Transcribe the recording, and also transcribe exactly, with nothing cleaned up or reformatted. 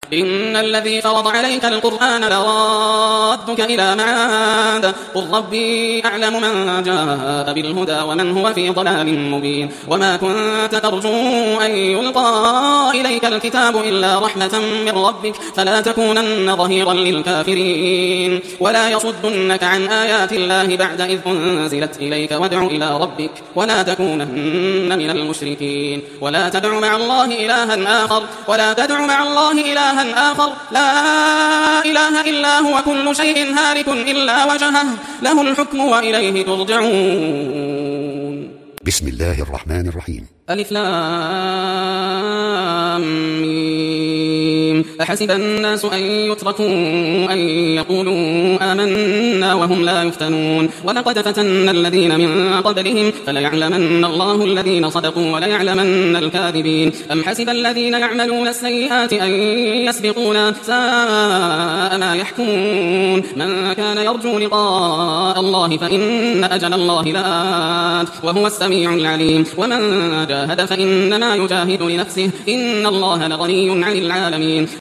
إن الذي فرض عليك القرآن لرادك إلى معاد قل ربي أعلم من جاء بالهدى ومن هو في ضلال مبين وما كنت ترجو أن يلقى إليك الكتاب إلا رحمة من ربك فلا تكونن ظهيرا للكافرين ولا يصدنك عن آيات الله بعد إذ أنزلت إليك وادع إلى ربك ولا تكونن من المشركين ولا تدع مع الله إلها آخر ولا تدع مع الله إلها آخر لا إله إلا هو كل شيء هالك إلا وجهه له الحكم وإليه ترجعون. بسم الله الرحمن الرحيم. ألف لام ميم أحسب الناس أن يتركوا أن يقولوا آمنا وهم لا يفتنون ولقد فتنا الذين من قبلهم فليعلمن الله الذين صدقوا وليعلمن الكاذبين أم حسب الذين يعملون السيئات أن يسبقونا ساء ما يحكمون من كان يرجو لقاء الله فإن أجل الله لآت وهو السميع العليم ومن جاهد فإنما يجاهد لنفسه إن الله لغني عن العالمين.